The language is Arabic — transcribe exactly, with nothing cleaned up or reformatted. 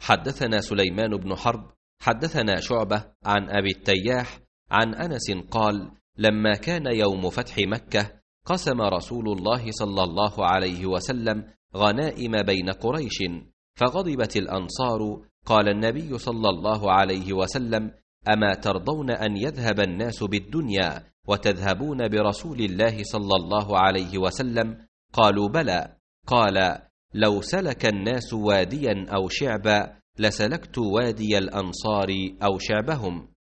حدثنا سليمان بن حرب حدثنا شعبة عن أبي التياح عن أنس قال: لما كان يوم فتح مكة قسم رسول الله صلى الله عليه وسلم غنائم بين قريش، فغضبت الأنصار. قال النبي صلى الله عليه وسلم: أما ترضون أن يذهب الناس بالدنيا وتذهبون برسول الله صلى الله عليه وسلم؟ قالوا: بلى. قال: لو سلك الناس واديا أو شعبا لسلكت وادي الأنصار أو شعبهم.